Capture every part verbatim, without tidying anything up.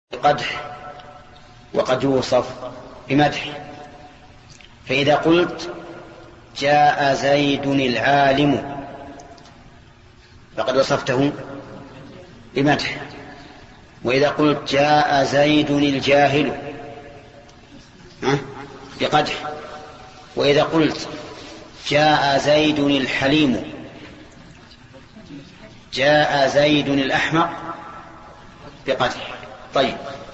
قدح وقد يوصف بمدح. فإذا قلت جاء زيد العالم فقد وصفته بمدح، وإذا قلت جاء زيد الجاهل بقدح، وإذا قلت جاء زيد الحليم، جاء زيد الأحمق بقدح. طيب،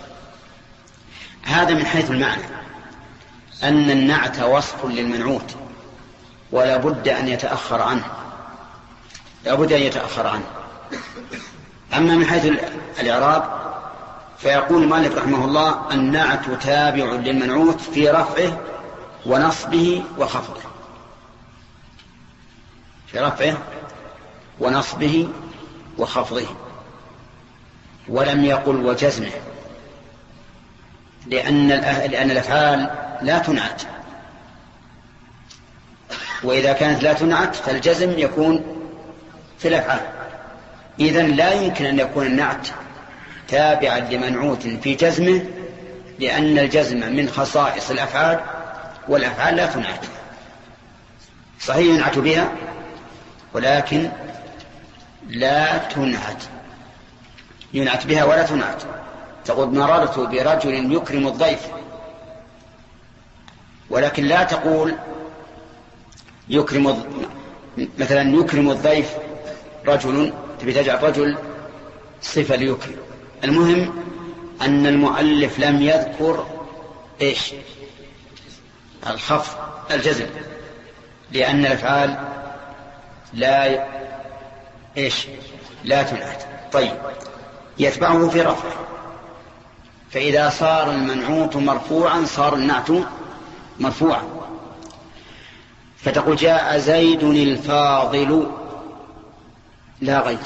هذا من حيث المعنى أن النعت وصف للمنعوت ولا بد أن يتأخر عنه، لا بد أن يتأخر عنه. أما من حيث الإعراب فيقول المؤلف رحمه الله النعت تابع للمنعوت في رفعه ونصبه وخفضه، في رفعه ونصبه وخفضه، ولم يقل وجزمه، لأن لأن الأفعال لا تنعت، وإذا كانت لا تنعت فالجزم يكون في الأفعال. إذن لا يمكن أن يكون النعت تابعا لمنعوت في جزمه، لأن الجزم من خصائص الأفعال والأفعال لا تنعت. صحيح ينعت بها ولكن لا تنعت، ينعت بها ولا تنعت. تقول مررت برجل يكرم الضيف، ولكن لا تقول يكرم مثلا يكرم الضيف رجل، تبي تجعل رجل صفة ليكرم. المهم أن المؤلف لم يذكر إيش الخفض الجزم، لأن الأفعال لا إيش لا تنعت. طيب، يتبعه في رفع، فإذا صار المنعوت مرفوعا صار النعت مرفوعا. فتقول جاء زيد الفاضل لا غير،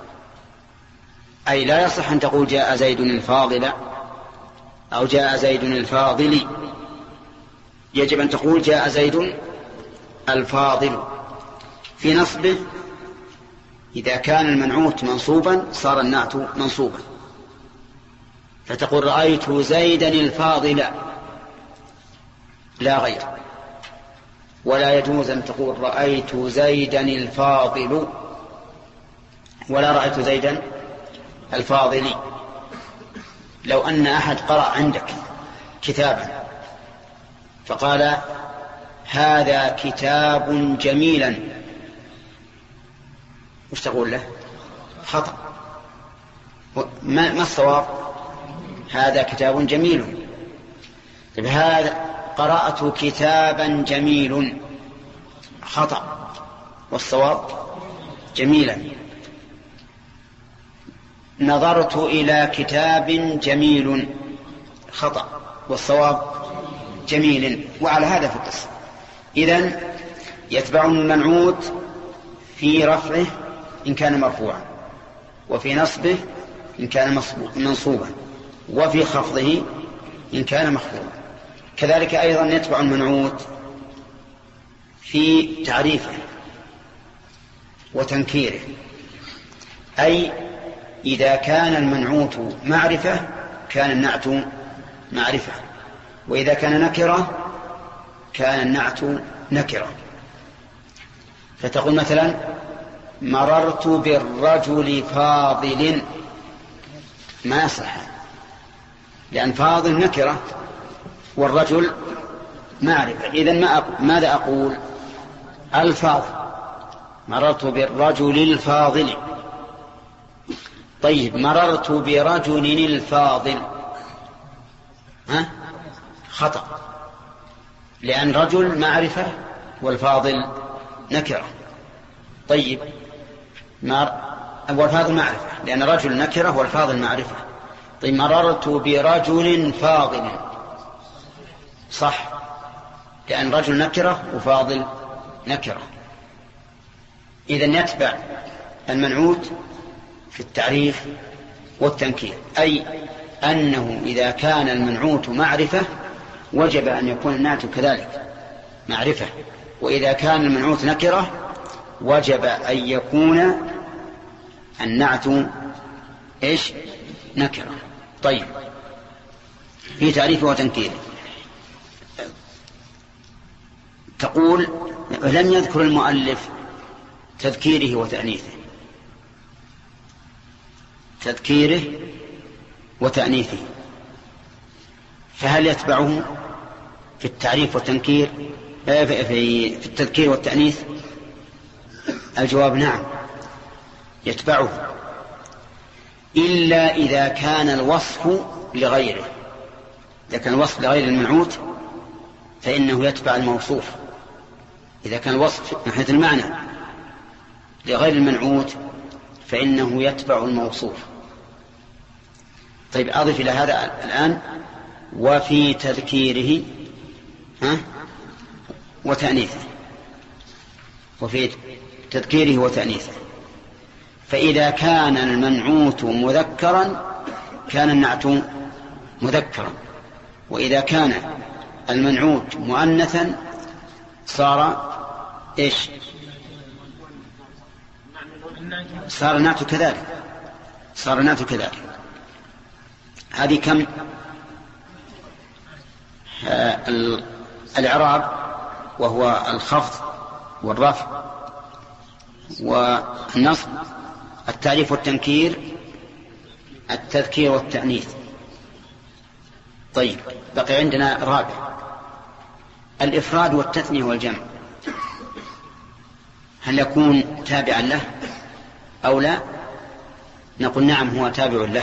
أي لا يصح أن تقول جاء زيد الفاضل أو جاء زيد الفاضل، يجب أن تقول جاء زيد الفاضل. في نصبه إذا كان المنعوت منصوبا صار النعت منصوبا، فتقول رأيت زيدا الفاضل لا غير. ولا يجوز أن تقول رأيت زيدا الفاضل ولا رأيت زيدا الفاضل. لو أن أحد قرأ عندك كتابا فقال هذا كتاب جميلا، وش تقول له؟ خطأ. ما الصواب؟ هذا كتاب جميل. طيب، هذا قرأت كتابا جميل، خطأ، والصواب جميلا. نظرت إلى كتاب جميل، خطأ، والصواب جميل. وعلى هذا في القصة. إذن يتبع المنعوت في رفعه إن كان مرفوعا، وفي نصبه إن كان منصوبا، وفي خفضه إن كان مخفوضا. كذلك أيضا يتبع المنعوت في تعريفه وتنكيره، أي إذا كان المنعوت معرفة كان النعت معرفة، وإذا كان نكرة كان النعت نكرة. فتقول مثلا مررت بالرجل فاضل، ما يصح، لأن فاضل نكرة والرجل معرفة. إذن ما أقول ماذا أقول؟ الفاضل، مررت بالرجل الفاضل. طيب، مررت برجل الفاضل، ها؟ خطأ، لأن رجل معرفة والفاضل نكرة. طيب، مر... والفاضل معرفة، لأن رجل نكرة والفاضل معرفة. طيب، مررت برجل فاضل، صح، لأن رجل نكرة وفاضل نكرة. إذن يتبع المنعوت في التعريف والتنكير، أي أنه إذا كان المنعوت معرفة وجب أن يكون النعت كذلك معرفة، وإذا كان المنعوت نكرة وجب أن يكون النعت إيش؟ نكرة. طيب، في تعريفه وتنكيره. تقول لم يذكر المؤلف تذكيره وتأنيثه، تذكيره وتأنيثه، فهل يتبعه في التعريف والتنكير في التذكير والتأنيث؟ الجواب نعم يتبعه، إلا إذا كان الوصف لغيره. إذا كان الوصف لغير المنعوت فإنه يتبع الموصوف. إذا كان الوصف من حيث المعنى لغير المنعوت فإنه يتبع الموصوف. طيب أضف إلى هذا الآن وفي تذكيره ها وتأنيثه، وفي تذكيره وتأنيثه. فإذا كان المنعوت مذكرا كان النعت مذكرا، وإذا كان المنعوت مؤنثا صار إيش؟ صار النعت كذلك، صار النعت كذلك. هذه كم؟ آه الإعراب وهو الخفض والرفع والنصب، التعريف والتنكير، التذكير والتأنيث. طيب بقي عندنا رابع الإفراد والتثنية والجمع. هل يكون تابعا له أو لا؟ نقول نعم هو تابع له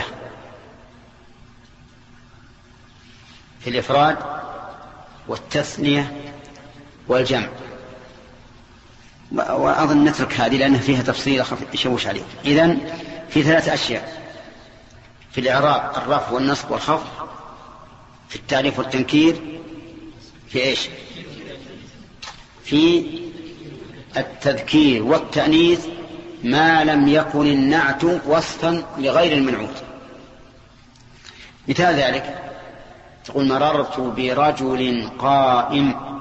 في الإفراد والتثنية والجمع. وأظن نترك هذه لأن فيها تفصيل يشوش عليك. إذن في ثلاث أشياء في الإعراب: الرفع والنصب والخفض، في التعريف والتنكير، في إيش؟ في التذكير والتأنيث ما لم يكن النعت وصفا لغير المنعوت. مثال ذلك تقول مررت برجل قائم،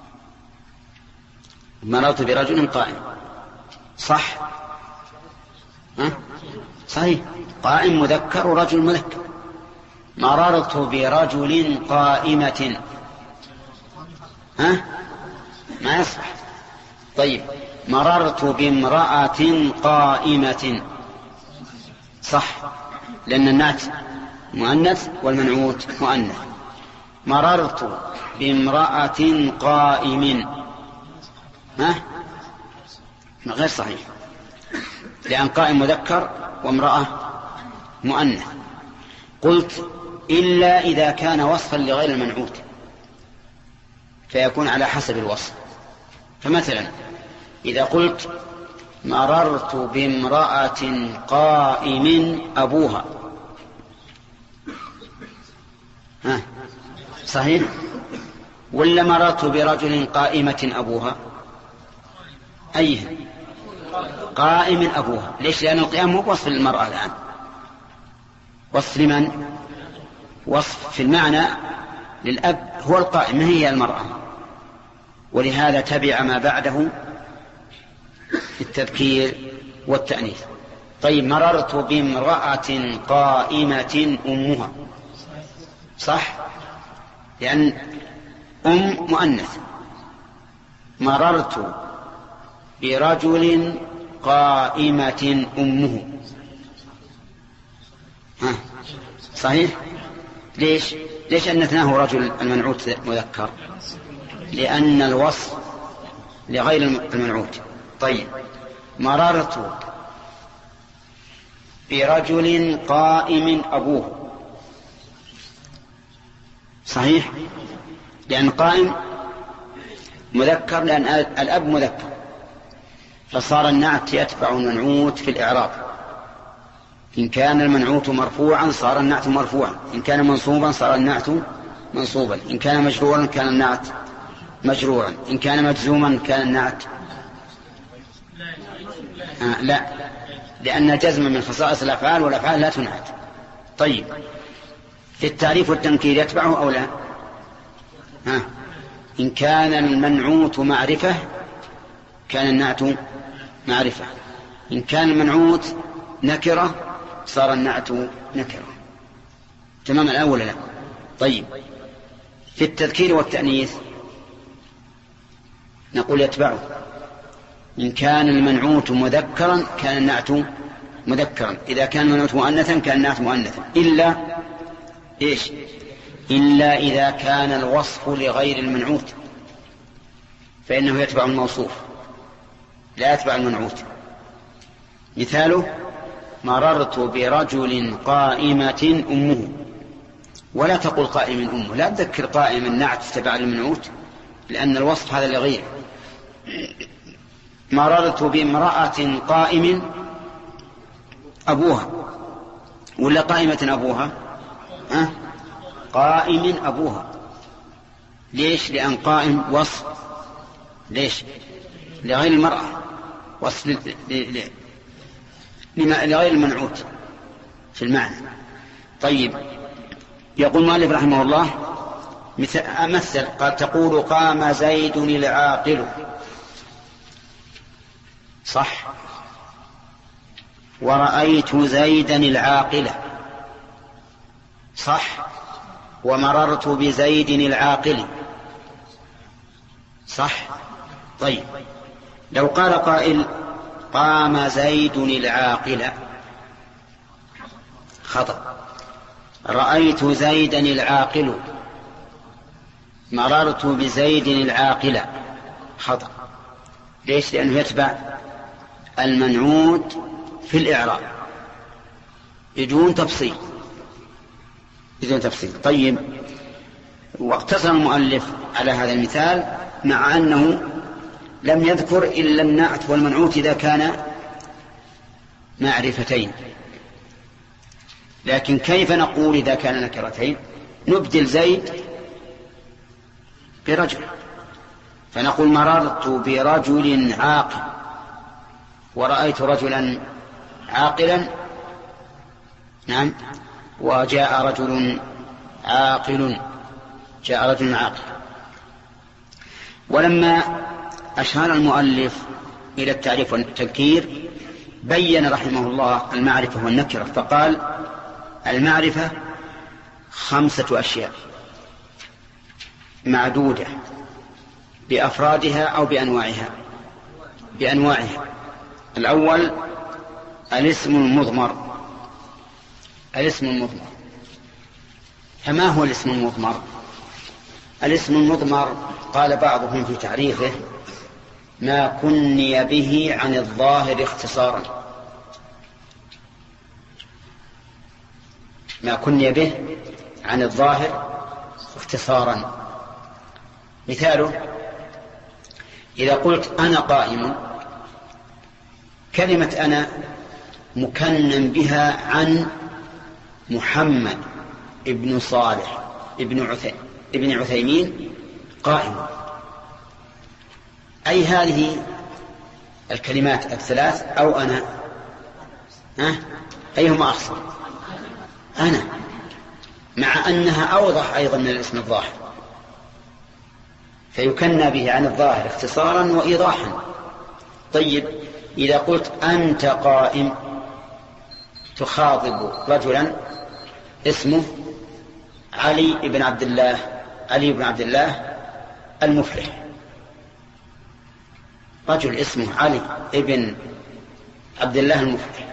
مررت برجل قائم، صح؟ ها؟ صحيح، قائم مذكر ورجل مذكر. مررت برجل قائمة، ها؟ ما يصح. طيب مررت بامرأة قائمة، صح، لأن النعت مؤنث والمنعوت مؤنث. مررت بامرأة قائم، ها؟ غير صحيح، لأن قائم مذكر وامرأة مؤنث. قلت إلا إذا كان وصفا لغير المنعوت فيكون على حسب الوصف. فمثلا إذا قلت مررت بامرأة قائم أبوها، ها صحيح؟ ولا مررت برجل قائمة أبوها؟ أيها؟ قائم أبوها. ليش؟ لأن القيام هو وصف للمرأة الآن. وصف لمن؟ وصف في المعنى للأب هو القائم، ما هي المرأة، ولهذا تبع ما بعده في التذكير والتأنيث. طيب مررت بامرأة قائمة أمها، صح، لأن أم مؤنث. مررت برجل قائمة أمه، ها صحيح. ليش؟ ليش أنثناه رجل المنعوت مذكر؟ لأن الوصف لغير المنعوت. طيب مررت برجل قائم أبوه، صحيح، لأن قائم مذكر، لأن الأب مذكر، فصار النعت يتبع المنعوت في الإعراب. إن كان المنعوت مرفوعا صار النعت مرفوعا، إن كان منصوبا صار النعت منصوبا، إن كان مجرورا كان النعت مجرورا، إن كان مجزوما كان النعت آه لا، لأن الجزم من خصائص الأفعال والأفعال لا تنعت. طيب في التعريف والتنكير يتبعه أو لا؟ ها إن كان المنعوت معرفة كان النعت معرفة، إن كان المنعوت نكرة صار النعت نكرة. تمام الأول لا؟ طيب، في التذكير والتأنيث نقول يتبعه. إن كان المنعوت مذكرا كان النعت مذكرا، إذا كان المنعوت مؤنثا كان النعت مؤنثا، إلا إيش؟ إلا إذا كان الوصف لغير المنعوت فإنه يتبع الموصوف لا يتبع المنعوت. مثاله: مررت برجل قائمة أمه، ولا تقول قائم أمه، لا تذكر قائم النعت تبع المنعوت لأن الوصف هذا لغير. مررت بامرأة قائم أبوها، ولا قائمة أبوها؟ أه؟ قائم أبوها. ليش؟ لأن قائم وصف ليش؟ لغير المرأة، وصف ل... ل... ل... لغير المنعوت في المعنى. طيب، يقول مالك رحمه الله مثل قال: تقول قام زيد العاقل، صح، ورأيت زيدا العاقلة، صح، ومررت بزيد العاقل، صح. طيب، لو قال قائل: قام زيد العاقلة، خطأ. رأيت زيدا العاقل، مررت بزيد العاقلة، خطأ. ليش؟ لأنه يتبع المنعوت في الإعراب بدون تفصيل بدون تفصيل. طيب، واقتصر المؤلف على هذا المثال مع أنه لم يذكر إلا النعت والمنعوت إذا كان معرفتين. لكن كيف نقول إذا كان نكرتين؟ نبدل زيد برجل، فنقول: مررت برجل عاقل، ورأيت رجلا عاقلا، نعم، وجاء رجل عاقل، جاء رجل عاقل. ولما أشار المؤلف إلى التعريف والتذكير بين رحمه الله المعرفة والنكرة، فقال: المعرفة خمسة أشياء معدودة بأفرادها أو بأنواعها بأنواعها الأول الاسم المضمر. الاسم المضمر، فما هو الاسم المضمر؟ الاسم المضمر قال بعضهم في تعريفه: ما كني به عن الظاهر اختصارا. ما كني به عن الظاهر اختصارا. مثاله: إذا قلت أنا قائم، كلمة أنا مكنن بها عن محمد ابن صالح ابن عثي... ابن عثيمين قائم. أي هذه الكلمات الثلاث أو أنا؟ أه؟ أيهما أخصر؟ أنا، مع أنها أوضح أيضا من الاسم الظاهر، فيكنى به عن الظاهر اختصارا وإيضاحا. طيب، إذا قلت أنت قائم تخاطب رجلا اسمه علي بن عبد الله علي بن عبد الله المفلح، رجل اسمه علي بن عبد الله المفلح،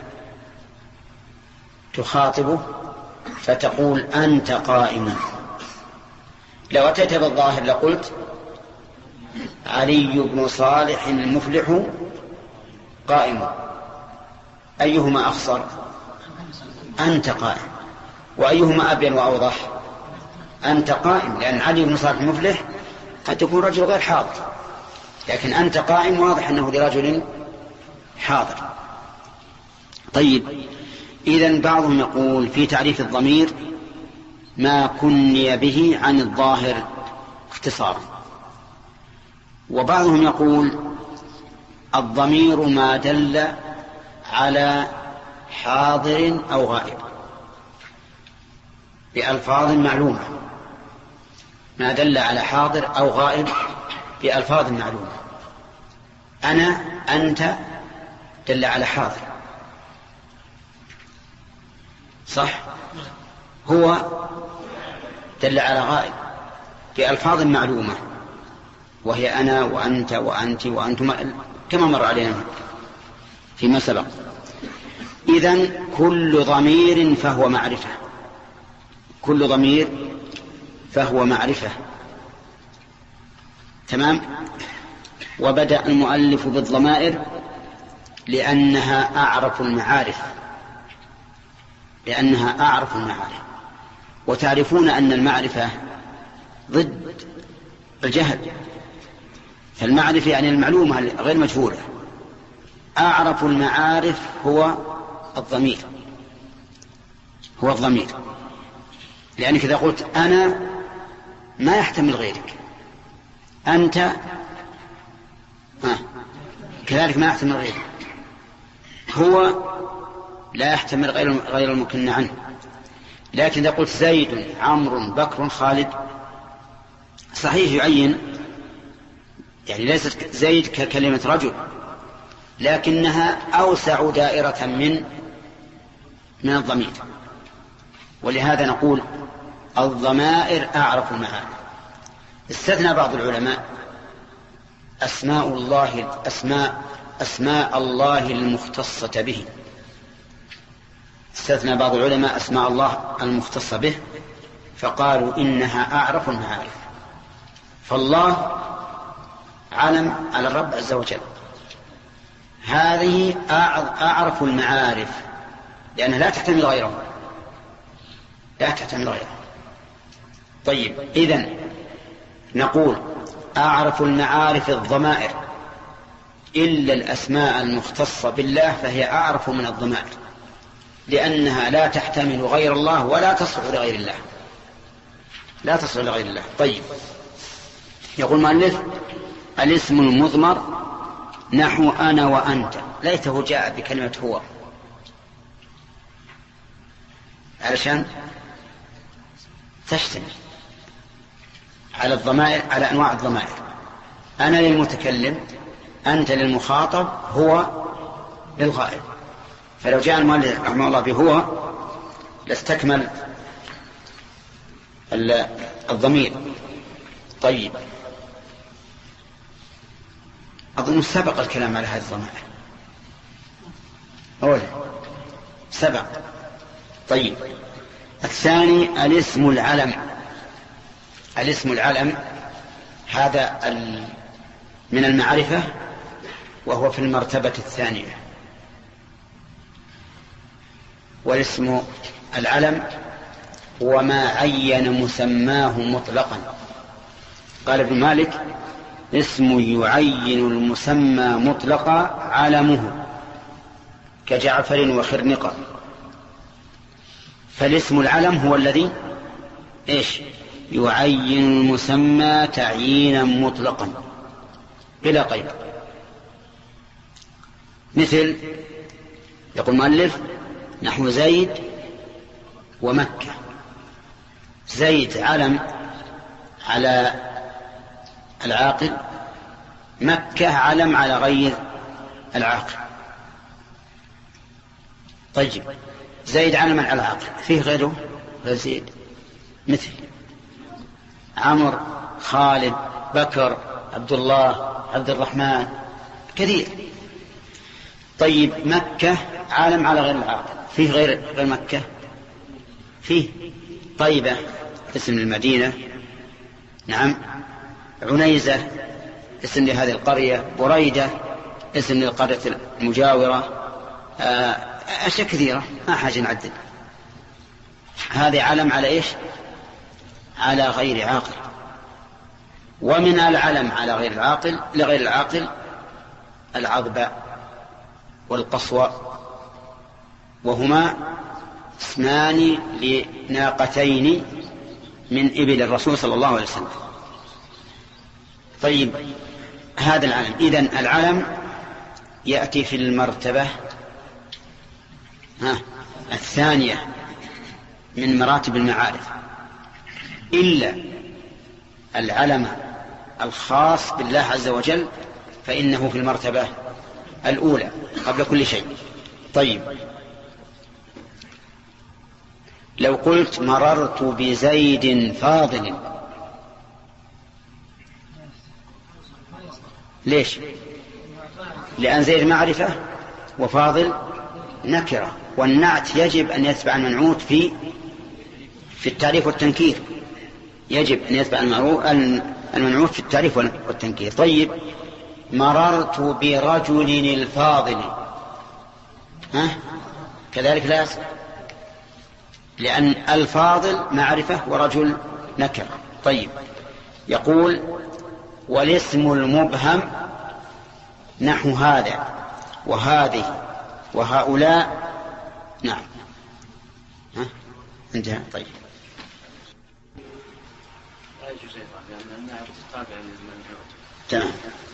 تخاطبه فتقول أنت قائم. لو أتيت بالظاهر لقلت علي بن صالح المفلح قائم. أيهما أخصر؟ أنت قائم. وأيهما أبين وأوضح؟ أنت قائم، لأن علي بن صالح المفلح قد تكون رجل غير حاضر، لكن أنت قائم واضح أنه لرجل حاضر. طيب، إذن بعضهم يقول في تعريف الضمير: ما كني به عن الظاهر اختصارا. وبعضهم يقول: الضمير ما دل على حاضر أو غائب بألفاظ معلومة. ما دل على حاضر أو غائب بألفاظ معلومة. أنا، أنت دل على حاضر، صح؟ هو دل على غائب بألفاظ معلومة، وهي أنا وأنت وأنت وأنتم كما مر علينا فيما سبق. إذن كل ضمير فهو معرفة، كل ضمير فهو معرفة. تمام. وبدأ المؤلف بالضمائر لأنها أعرف المعارف، لأنها أعرف المعارف. وتعرفون أن المعرفة ضد الجهل، فالمعرفة يعني المعلومة غير مجهولة. أعرف المعارف هو الضمير، هو الضمير، لأنك إذا قلت أنا ما يحتمل غيرك، أنت آه. كذلك ما يحتمل غيرك، هو لا يحتمل غير غير الممكن عنه. لكن إذا قلت زيد عمرو بكر خالد، صحيح يعين، يعني ليست زيد ككلمة رجل، لكنها أوسع دائرة من من الضمير. ولهذا نقول الضمائر أعرف المعاني. استثنى بعض العلماء أسماء الله أسماء أسماء الله المختصة به، استثنى بعض العلماء أسماء الله المختصة به، فقالوا إنها أعرف المعارف. فالله علم على الرب عز وجل، هذه أعرف المعارف لأنها لا تحتمل غيره، لا تحتمل غيره. طيب، إذن نقول أعرف المعارف الضمائر إلا الأسماء المختصة بالله، فهي أعرف من الضمائر لأنها لا تحتمل غير الله ولا تصلح لغير الله، لا تصلح لغير الله. طيب، يقول المؤلف الاسم المضمر نحو أنا وأنت، ليته جاء بكلمة هو، علشان تشتمل على الضمائر، على أنواع الضمائر. أنا للمتكلم، أنت للمخاطب، هو للغائب. فلو جاء المؤلف رحمه الله بهو لاستكمل الضمير. طيب، أظن سبق الكلام على هذه الضمائر، أولا سبق. طيب، الثاني الاسم العلم. الاسم العلم هذا من المعرفة، وهو في المرتبة الثانية. والاسم العلم هو ما عين مسماه مطلقا. قال ابن مالك اسم يعين المسمى مطلقا علمه كجعفر وخرنقة. فالاسم العلم هو الذي إيش؟ يعين المسمى تعيينا مطلقا بلا قيد. مثل يقول المؤلف نحو زيد ومكة. زيد علم على العاقل، مكة علم على غير العاقل. طيب، زيد علم على العاقل، فيه غيره غير زيد، مثل عمر، خالد، بكر، عبد الله، عبد الرحمن، كثير. طيب، مكة عالم على غير العاقل، فيه غير غير مكة، فيه طيبة اسم المدينة، نعم، عنيزة اسم لهذه القرية، بريدة اسم للقرية المجاورة، أشياء كثيرة ما حاجة نعدل. هذا علم على إيش؟ على غير عاقل. ومن العلم على غير العاقل لغير العاقل العضبة والقصوى، وهما اسمان لناقتين من إبل الرسول صلى الله عليه وسلم. طيب، هذا العلم. إذن العلم يأتي في المرتبة ها الثانية من مراتب المعارف، إلا العلم الخاص بالله عز وجل فإنه في المرتبة الأولى قبل كل شيء. طيب، لو قلت مررت بزيد فاضل، ليش؟ لأن زيد معرفة وفاضل نكرة، والنعت يجب أن يتبع المنعوت في في التعريف والتنكير، يجب أن يتبع المنعوت في التعريف والتنكير. طيب مررت برجل الفاضل، ها كذلك لا يصح، لأن الفاضل معرفة ورجل نكرة. طيب يقول والاسم المبهم نحو هذا وهذه وهؤلاء. نعم ها انتهى. طيب تمام،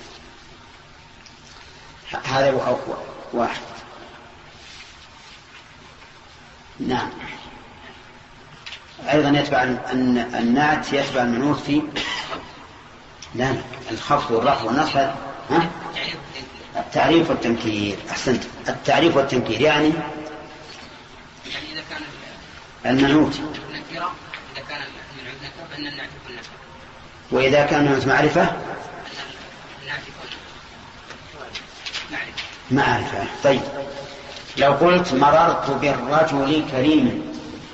هذا واحد. نعم أيضا يتبع أن النعت يتبع المنعوت في لا الخفض والرفع والنصب. ها التعريف والتنكير. أحسنت، التعريف والتنكير يعني يعني إذا كان المنعوت نكرة، إذا كان المنعوت نكرة فإن النعت يكون نكرة، وإذا كان المنعوت معرفة النعت يكون معرفة. معرفة. طيب لو قلت مررت بالرجل كريم،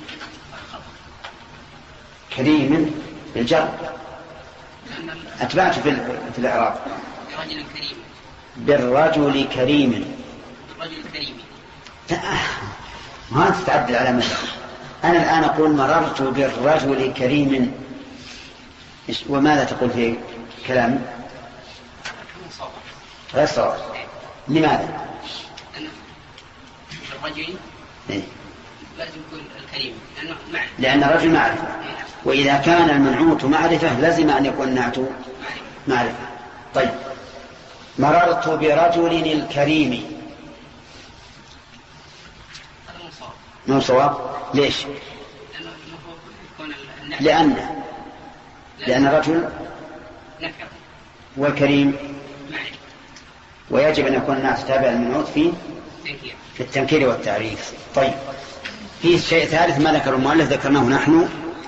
كريم بالجر أتبعت في الإعراب برجل كريم، بالرجل كريم، بالرجل كريم ما تتعدل على مثل. أنا الآن أقول مررت بالرجل كريم، وماذا تقول في كلامي؟ غير صواب. لماذا؟ الرجل لازم يكون الكريم لأنه معرفة، لأن الرجل معرفة، وإذا كان المنعوت معرفة لازم أن يكون النعت معرفة. طيب مررت برجل الكريم، مو صواب. ليش؟ لأن لأن الرجل نكرة والكريم معرفة، ويجب أن يكون النعت تابع المنعوت في في التنكير والتعريف. طيب في شيء ثالث ما ذكر المؤلف ذكرناه نحن،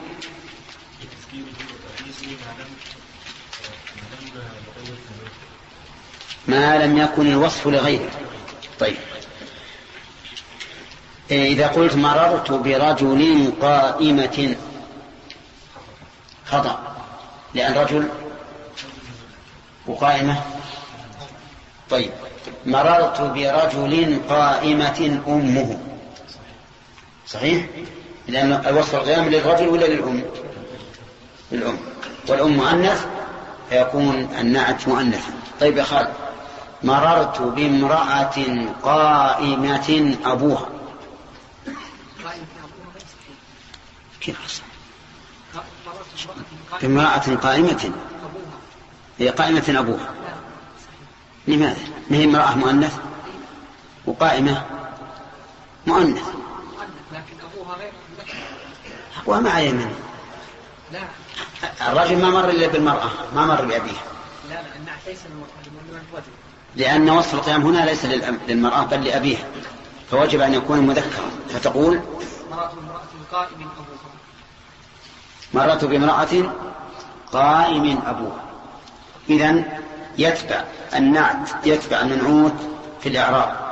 ما لم يكن الوصف لغيره. طيب إذا قلت مررت برجل قائمة خطأ، لأن رجل وقائمة. طيب مررت برجل قائمة أمه، صحيح، لأن الوصف القيام للرجل ولا للأم؟ للأم، والأم مؤنث فيكون النعت مؤنثا. طيب يا خالد مررت بامرأة قائمة أبوها، كيف حصل؟ بامرأة قائمة هي قائمة أبوها، لماذا؟ ما هي امرأة مؤنث وقائمة مؤنث، لكن أبوها غير أبوها ما عليه منه. لا الرجل ما مر إلا بالمرأة، ما مر بأبيها. لا لا النعت ليس للرجل، لأن وصف القيام هنا ليس للمرأة بل لأبيها، فوجب أن يكون مذكرا. فتقول مررت بامرأة قائم أبوها، مررت بامرأة قائم أبوها. إذن يتبع النعت يتبع المنعوت في الإعراب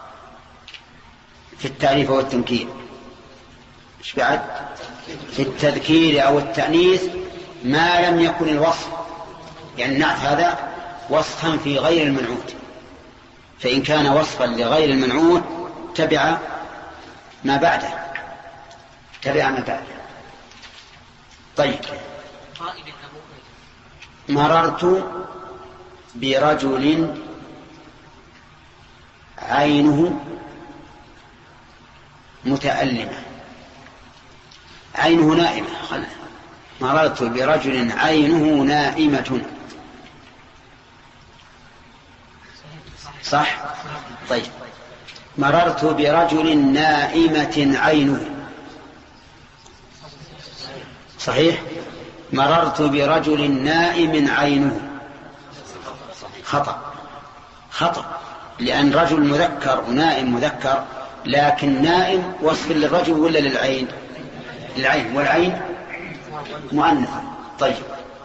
في التعريف والتنكير. إيش بعد؟ في التذكير أو التأنيث ما لم يكن الوصف، يعني النعت هذا وصفا في غير المنعوت، فإن كان وصفا لغير المنعوت تبع ما بعده، تبع ما بعده. طيب مررت برجل عينه متألمة، عينه نائمة، خلنا مررت برجل عينه نائمة، صح؟ طيب مررت برجل نائمة عينه، صحيح؟ مررت برجل نائم عينه، خطأ، خطأ، لأن رجل مذكر ونائم مذكر، لكن نائم وصف للرجل ولا للعين؟ العين، والعين مؤنثة. طيب،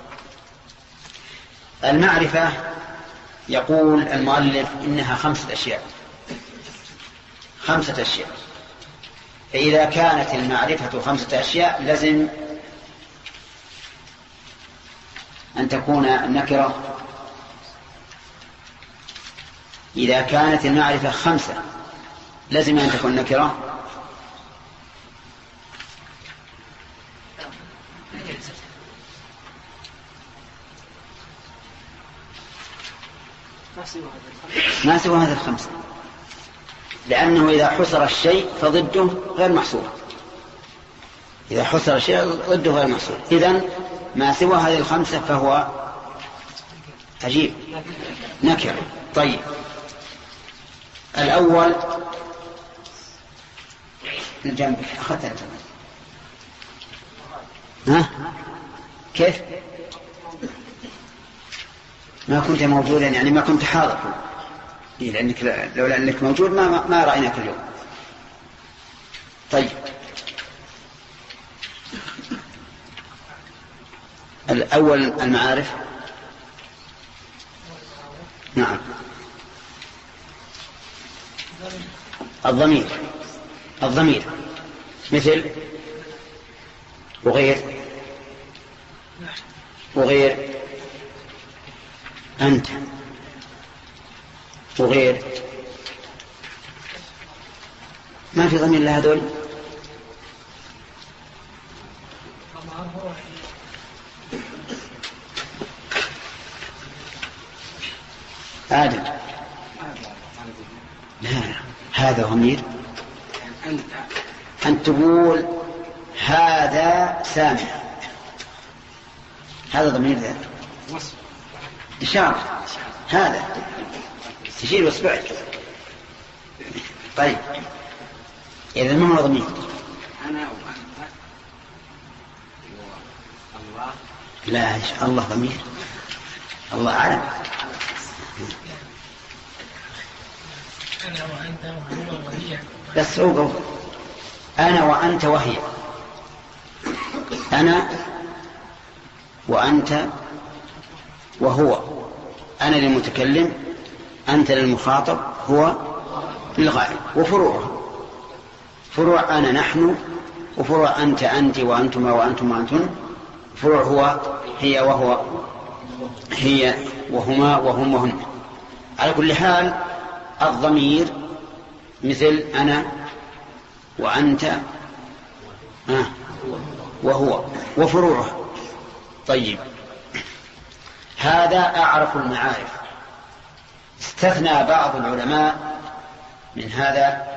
المعرفة يقول المؤلف إنها خمسة أشياء، خمسة أشياء. فإذا كانت المعرفة خمسة أشياء لازم أن تكون النكرة. إذا كانت المعرفة خمسة لازم أن تكون نكرة. ما سوى هذا الخمسة، لأنه إذا حصر الشيء فضده غير محصور. إذا حصر الشيء ضده غير محصور. إذن ما سوى هذه الخمسة فهو عجيب نكرة. طيب، الأول من جنبك أخذت أنت. ها كيف ما كنت موجودا؟ يعني ما كنت حاضر، لأنك لولا أنك موجود ما ما رأيناك اليوم. طيب، الأول المعارف. نعم، الضمير. الضمير مثل وغير، وغير أنت، وغير. ما في ضمير لهذول. آدم. لا، هذا ضمير. أنت تقول هذا سامع، هذا ضمير ذات إشارة، هذا تشير واسبعك. طيب، إذا ما هو ضمير؟ أنا وأنت الله. لا، الله ضمير، الله أعلم. أنا وأنت وهو وهي. بس هو أنا وأنت وهي. أنا وأنت وهو. أنا للمتكلم، أنت للمخاطب، هو للغائب. وفروعه فروع أنا نحن، وفروع أنت أنت وأنتما وأنتم وأنتن. فروع هو هي وهو هي وهما وهم وهن. على كل حال الضمير مثل أنا وأنت آه وهو وفروعه. طيب، هذا أعرف المعارف. استثنى بعض العلماء من هذا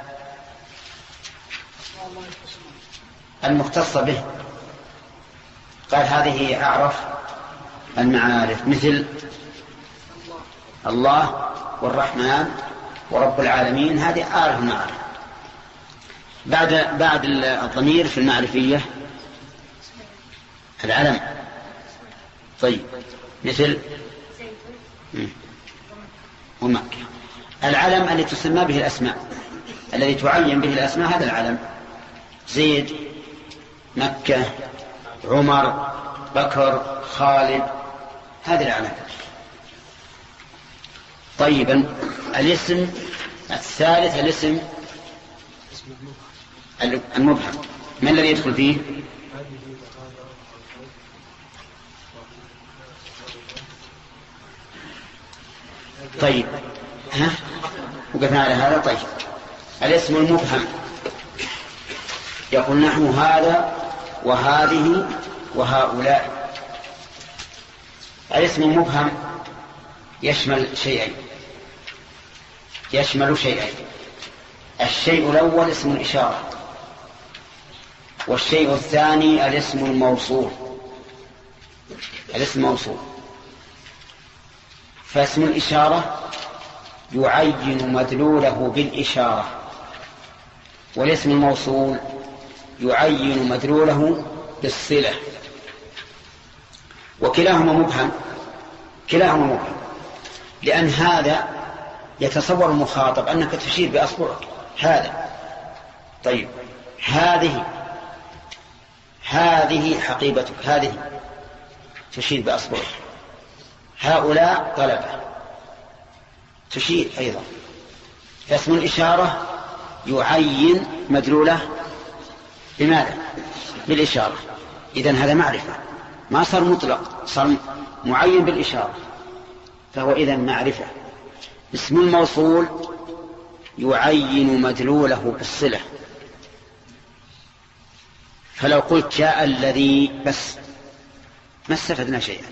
المختص به، قال هذه أعرف المعارف، مثل الله والرحمن ورب العالمين. هذه أعرف المعارف. بعد بعد الضمير في المعرفية العلم. طيب، مثل ومكة. العلم الذي تسمى به الأسماء، الذي تعين به الأسماء، هذا العلم. زيد، مكة، عمر، بكر، خالد، هذا العلم. طيبا، الاسم الثالث الاسم المبهم. ما الذي يدخل فيه؟ طيب، ها وقفنا على هذا. طيب، الاسم المبهم يقول نحن هذا وهذه وهؤلاء. الاسم المبهم يشمل شيئين، يشمل شيئين. الشيء الأول اسم الإشارة، والشيء الثاني الاسم الموصول. الاسم الموصول، فاسم الإشارة يعين مدلوله بالإشارة، والاسم الموصول يعين مدلوله بالصلة، وكلاهما مبهم. كلاهما مبهم لأن هذا يتصور المخاطب أنك تشير بأصبعك هذا. طيب، هذه هذه حقيبتك، هذه تشير بأصبعك، هؤلاء طلبة تشير أيضا. فاسم الإشارة يعين مدلوله بماذا؟ بالإشارة. إذن هذا معرفة، ما صار مطلق، صار معين بالإشارة، فهو إذن معرفة. اسم الموصول يعين مدلوله بالصلة. فلو قلت جاء الذي بس ما استفدنا شيئا.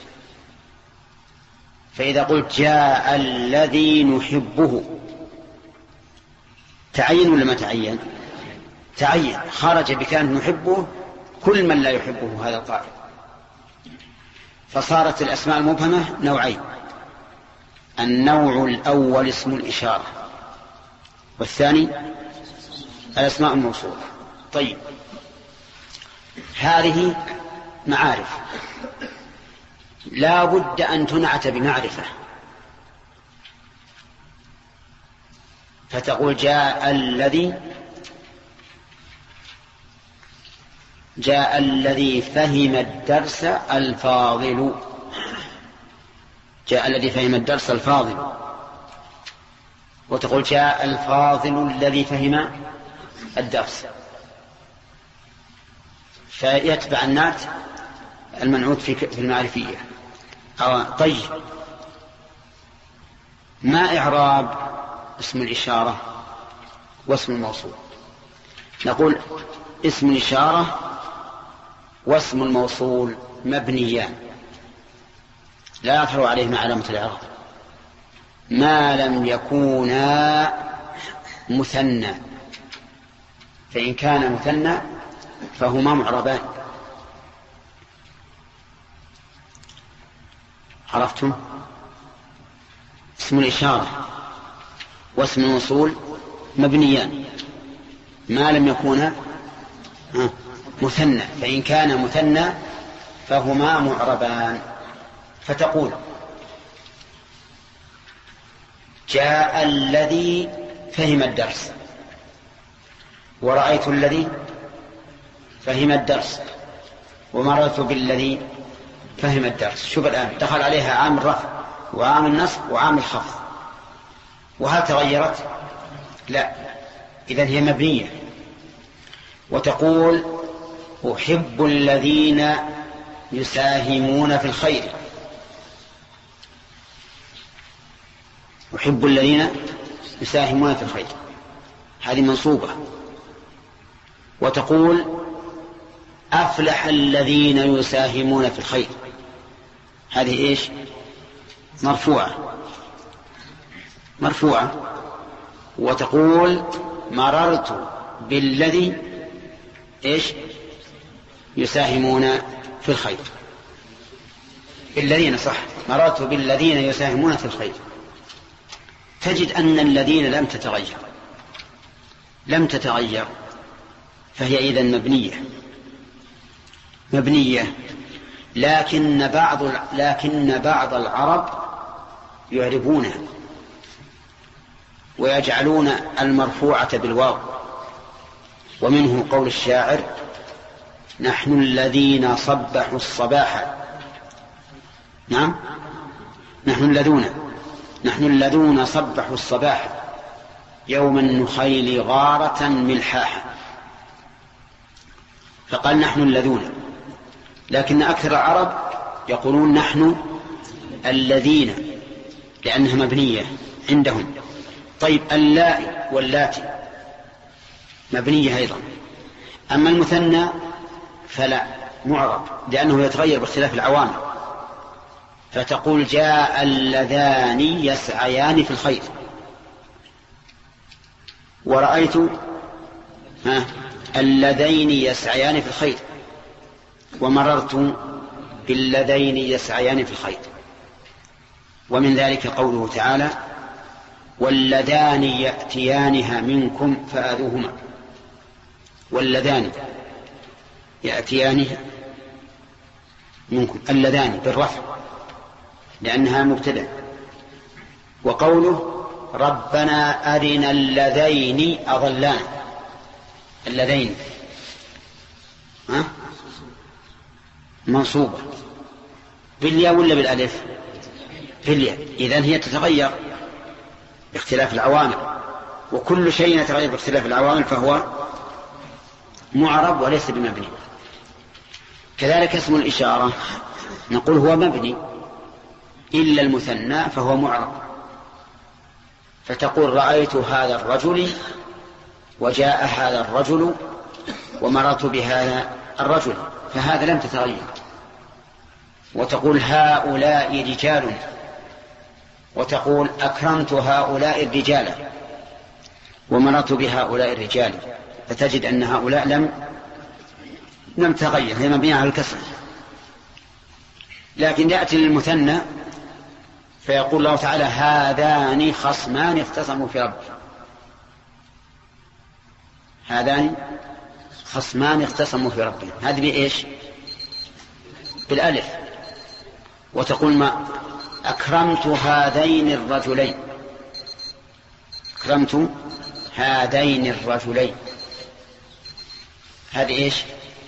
فإذا قلت جاء الذي نحبه تعين ولا ما تعين؟ تعين، خرج بكان نحبه كل من لا يحبه هذا القائل. فصارت الأسماء المبهمة نوعين: النوع الأول اسم الإشارة، والثاني الأسماء الموصولة. طيب، هذه معارف لا بد أن تنعت بمعرفة. فتقول جاء الذي جاء الذي فهم الدرس الفاضل، جاء الذي فهم الدرس الفاضل. وتقول جاء الفاضل الذي فهم الدرس، فيتبع النعت المنعوت في المعرفية. طيب، ما إعراب اسم الإشارة واسم الموصول؟ نقول اسم الإشارة واسم الموصول مبنيان لا يظهر عليهما علامة الإعراب ما لم يكونا مثنى. فإن كان مثنى فهما معربان. عرفتم؟ اسم الإشارة واسم الموصول مبنيان ما لم يكونا مثنى، فإن كان مثنى فهما معربان. فتقول جاء الذي فهم الدرس، ورأيت الذي فهم الدرس، ومررت بالذي فهم الدرس. شوف الآن دخل عليها عامل الرفع وعامل النصب وعامل الخفض، وهل تغيرت؟ لا، إذن هي مبنية. وتقول أحب الذين يساهمون في الخير، أحب الذين يساهمون في الخير، هذه منصوبة. وتقول أفلح الذين يساهمون في الخير، هذه إيش؟ مرفوعة مرفوعة. وتقول مررت بالذي إيش؟ يساهمون في الخير، الذين صح، مررت بالذين يساهمون في الخير. تجد أن الذين لم تتغير لم تتغير فهي إذن مبنية مبنية لكن بعض لكن بعض العرب يعربونها ويجعلون المرفوعة بالواو. ومنه قول الشاعر نحن الذين صبحوا الصباح، نعم نحن الذين نحن الذين صبحوا الصباح يوم النخيل غارة ملحاحا، فقال نحن الذين. لكن أكثر العرب يقولون نحن الذين لأنها مبنية عندهم. طيب، اللائي واللاتي مبنية أيضا. أما المثنى فلا، معرب لأنه يتغير باختلاف العوامل. فتقول جاء اللذان يسعيان في الخير، ورأيت ها اللذين يسعيان في الخير، ومررت باللذين يسعيان في الخير. ومن ذلك قوله تعالى واللذان يأتيانها منكم فآذوهما، واللذان يأتيانها منكم، اللذان بالرفع لأنها مبتدأ. وقوله ربنا أرنا اللذين أضلانا، اللذين ها منصوبة بالياء ولا بالألف؟ بالياء. إذن هي تتغير باختلاف العوامل، وكل شيء يتغير باختلاف العوامل فهو معرب وليس بمبني. كذلك اسم الإشارة نقول هو مبني إلا المثنى فهو معرب، فتقول رأيت هذا الرجل وجاء هذا الرجل ومررت بهذا الرجل، فهذا لم تتغير. وتقول هؤلاء رجال، وتقول أكرمت هؤلاء الرجال ومررت بهؤلاء الرجال، فتجد أن هؤلاء لم لم تغير، هي مبنية على الكسر. لكن يأتي للمثنى فيقول الله تعالى هذان خصمان اختصموا في ربهم، هذان خصمان اختصموا في ربهم، هذه بإيش؟ بالألف. وتقول ما أكرمت هذين الرجلين، أكرمت هذين الرجلين، هذه إيش؟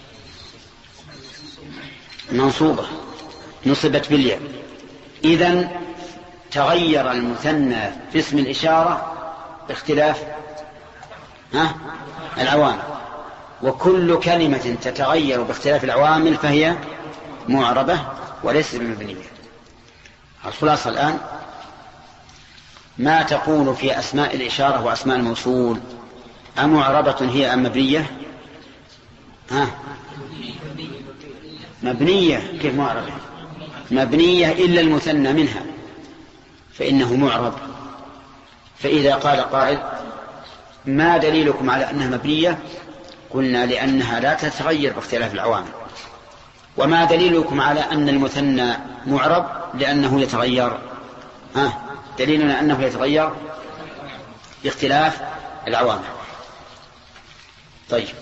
منصوبة نصبت بالياء. إذن تغير المثنى في اسم الإشارة باختلاف ها العوامل، وكل كلمة تتغير باختلاف العوامل فهي معربة وليست مبنية. الخلاصة الآن ما تقول في أسماء الإشارة وأسماء الموصول، أمعربة هي أم مبنية؟ ها مبنية. كيف معربة؟ مبنية إلا المثنى منها فإنه معرب. فإذا قال قائل ما دليلكم على أنها مبنية؟ قلنا لأنها لا تتغير باختلاف العوامل. وما دليلكم على أن المثنى معرب؟ لأنه يتغير. ها دليلنا أنه يتغير باختلاف العوامل. طيب،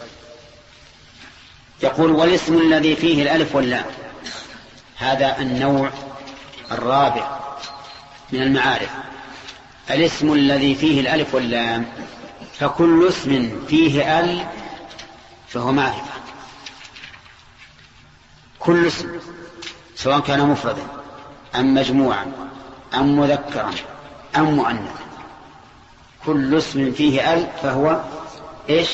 يقول والاسم الذي فيه الألف واللام، هذا النوع الرابع من المعارف. الاسم الذي فيه الألف واللام، فكل اسم فيه ال فهو معرفة. كل اسم سواء كان مفردا أم مجموعا أم مذكرا أم مؤنثا، كل اسم فيه ال فهو إيش؟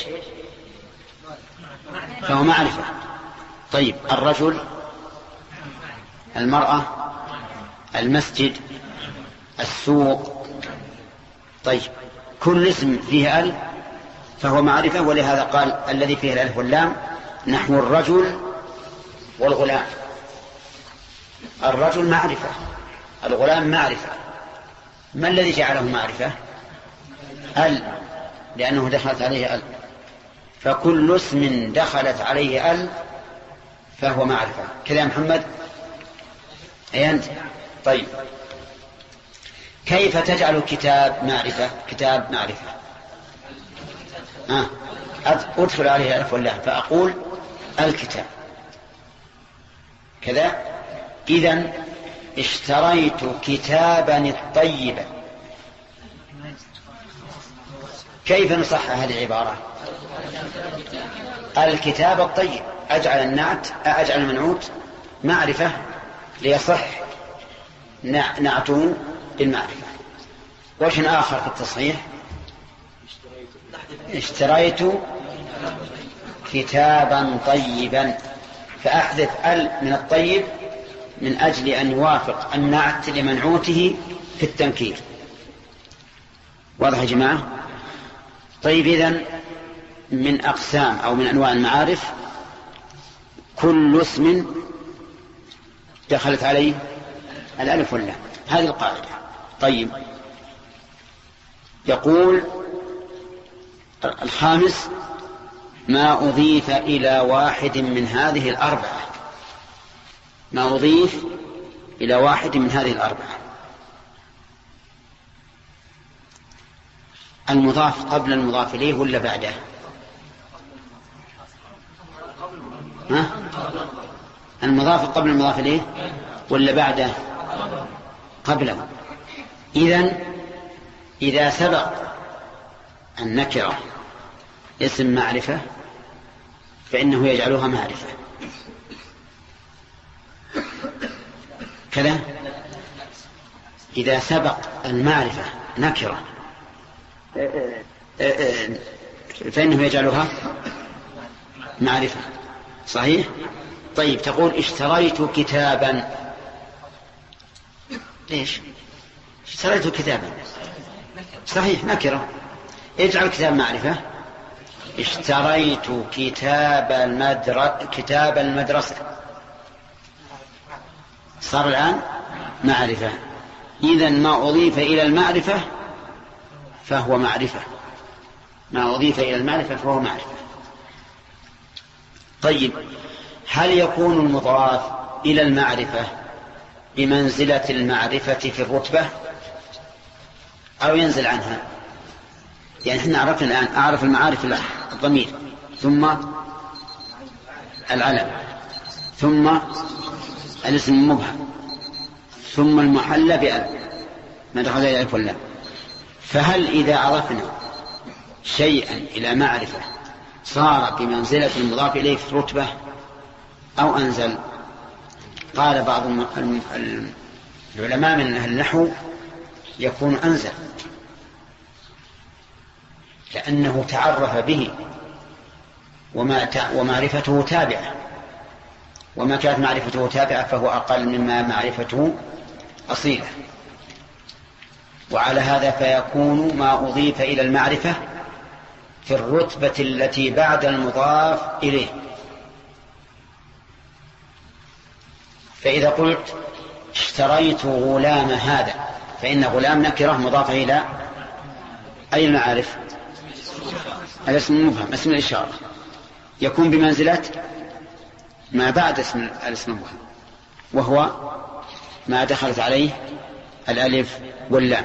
فهو معرفة. طيب، الرجل، المرأة، المسجد، السوق، طيب كل اسم فيه ال فهو معرفة. ولهذا قال الذي فيه الألف واللام نحو الرجل والغلام. الرجل معرفة، الغلام معرفة. ما الذي جعله معرفة؟ ال، لأنه دخلت عليه ال. فكل اسم دخلت عليه ال فهو معرفة. كذا يا محمد؟ أي أنت؟ طيب، كيف تجعل الكتاب معرفة؟ كتاب معرفة. آه. أدخل عليه الألف واللام فأقول الكتاب كذا. إذن اشتريت كتابا الطيبا. كيف نصح هذه العبارة؟ الكتاب الطيب، أجعل النعت أجعل المنعوت معرفة ليصح نعته بالمعرفة. وجه آخر في التصحيح اشتريت كتابا طيبا، فأحذف ال من الطيب من أجل أن يوافق النعت لمنعوته في التنكير. واضح يا جماعة؟ طيب، إذن من أقسام أو من أنواع المعارف كل اسم دخلت عليه الألف واللام، هذه القاعدة. طيب، يقول الخامس ما أضيف إلى واحد من هذه الأربعة، ما أضيف إلى واحد من هذه الأربعة. المضاف قبل المضاف إليه ولا بعده؟ ها؟ المضاف قبل المضاف إليه ولا بعده؟ قبله. إذن إذا سبق النكرة اسم معرفة فإنه يجعلها معرفة. كذا إذا سبق المعرفة نكرة فإنه يجعلها معرفة. صحيح؟ طيب تقول اشتريت كتابا. ليش اشتريت كتابا؟ صحيح نكرة. اجعل كتاب معرفة. اشتريت كتاب المدرسة كتاب المدرسة صار الآن معرفة. إذن ما أضيف إلى المعرفة فهو معرفة. ما أضيف إلى المعرفة فهو معرفة. طيب هل يكون المضاف إلى المعرفة بمنزلة المعرفة في الرتبة أو ينزل عنها؟ يعني احنا عرفنا الآن أعرف المعارف الضمير ثم العلم ثم الاسم المبهم ثم المحلى بأل ما دخل يعرف ولا. فهل إذا عرفنا شيئا إلى معرفة صار بمنزلة المضاف إليه في الرتبة أو أنزل؟ قال بعض العلماء من أهل النحو يكون أنزل لأنه تعرف به ومعرفته تابعة، وما كانت معرفته تابعة فهو أقل مما معرفته أصيلة. وعلى هذا فيكون ما أضيف إلى المعرفة في الرتبة التي بعد المضاف إليه. فإذا قلت اشتريت غلام هذا فإن غلام نكرة مضافة إلى أي المعارف؟ الاسم المبهم اسم الإشارة يكون بمنزلة ما بعد اسم الاسم المبهم وهو ما دخلت عليه الألف واللام.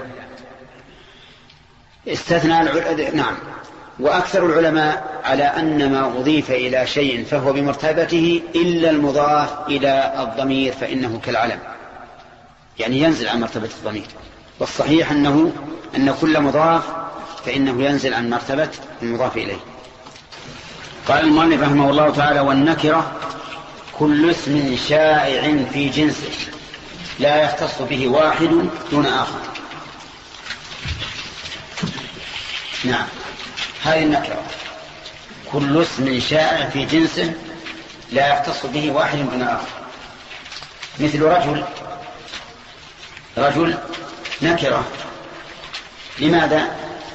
استثنى العل... نعم. وأكثر العلماء على أن ما أضيف إلى شيء فهو بمرتبته إلا المضاف إلى الضمير فإنه كالعلم، يعني ينزل عن مرتبة الضمير. والصحيح أنه أن كل مضاف فإنه ينزل عن مرتبة المضاف إليه. قال المؤلف رحمه الله تعالى: والنكرة كل اسم شائع في جنسه لا يختص به واحد دون آخر. نعم، هذه النكرة كل اسم شائع في جنسه لا يختص به واحد دون آخر. مثل رجل، رجل نكرة. لماذا؟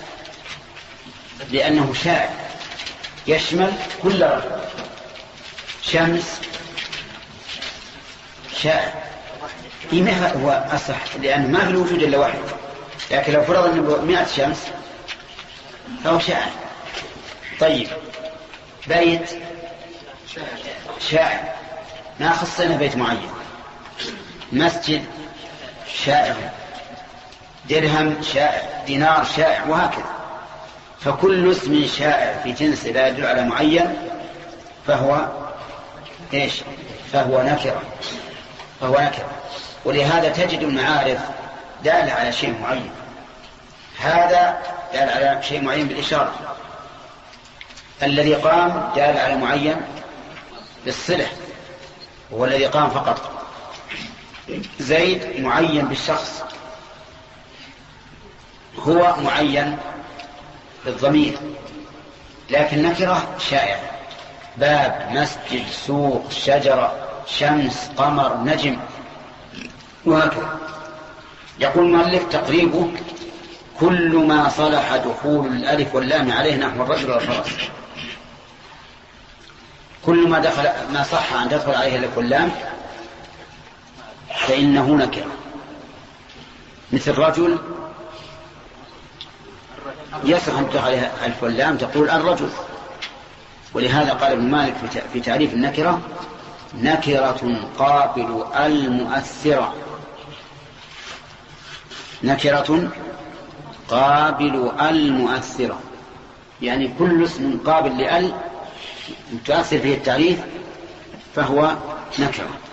لأنه شائع يشمل كل رجل. شمس شائع إيه هو أصح، لأنه ما في الوجود إلا واحد، لكن لو فرض أنه مئة شمس فهو شائع. طيب بيت شائع ما خصنا بيت معين. مسجد شائع، درهم شائع، دينار شائع، وهكذا. فكل اسم شائع في جنس لا يدل على معين فهو إيش؟ فهو نكرة، فهو نكرة. ولهذا تجد المعارف دالة على شيء معين. هذا دال على شيء معين بالإشارة، الذي قام دال على معين بالصلة، هو الذي قام فقط. زيد معين بالشخص، هو معين بالضمير، لكن نكرة شائع. باب، مسجد، سوق، شجرة، شمس، قمر، نجم، وهكذا. يقول المؤلف: تقريبه كل ما صلح دخول الألف واللام عليه نحو الرجل والفرس. كل ما دخل ما صح أن تدخل عليه الألف واللام فإنه نكرة. مثل رجل يصح أن تدخل عليها الألف واللام تقول الرجل. ولهذا قال ابن مالك في تعريف النكرة: نكرة قابل المؤثرة. نكرة قابل المؤثرة، يعني كل اسم قابل لأل تؤثر فيه التعريف فهو نكرة.